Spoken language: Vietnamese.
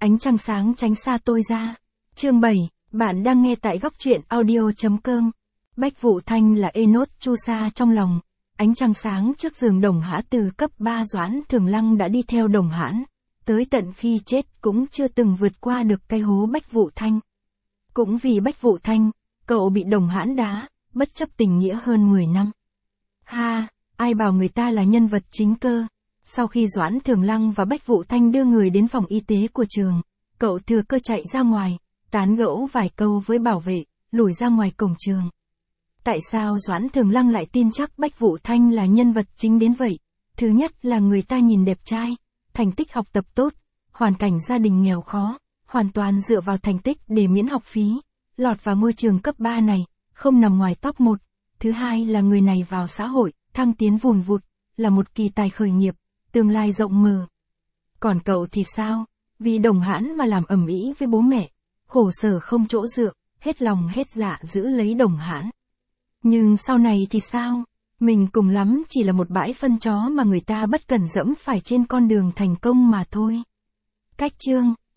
Ánh trăng sáng tránh xa tôi ra. Chương 7, bạn đang nghe tại góc truyện audio.com. Bách Vụ Thanh là Enoch Chu Sa trong lòng. Ánh trăng sáng trước giường Đồng Hã từ cấp 3 Doãn Thường Lăng đã đi theo Đồng Hãn. Tới tận khi chết cũng chưa từng vượt qua được cái hố Bách Vụ Thanh. Cũng vì Bách Vụ Thanh, cậu bị Đồng Hãn đá, bất chấp tình nghĩa hơn 10 năm. Ha, ai bảo người ta là nhân vật chính cơ. Sau khi Doãn Thường Lăng và Bách Vụ Thanh đưa người đến phòng y tế của trường, cậu thừa cơ chạy ra ngoài, tán gẫu vài câu với bảo vệ, lủi ra ngoài cổng trường. Tại sao Doãn Thường Lăng lại tin chắc Bách Vụ Thanh là nhân vật chính đến vậy? Thứ nhất là người ta nhìn đẹp trai, thành tích học tập tốt, hoàn cảnh gia đình nghèo khó, hoàn toàn dựa vào thành tích để miễn học phí, lọt vào ngôi trường cấp 3 này, không nằm ngoài top 1. Thứ hai là người này vào xã hội, thăng tiến vùn vụt, là một kỳ tài khởi nghiệp, tương lai rộng mở. Còn cậu thì sao? Vì Đồng Hãn mà làm ầm ĩ với bố mẹ, khổ sở không chỗ dựa, hết lòng hết dạ giữ lấy Đồng Hãn. Nhưng sau này thì sao? Mình cùng lắm chỉ là một bãi phân chó mà người ta bất cần dẫm phải trên con đường thành công mà thôi. Cách chương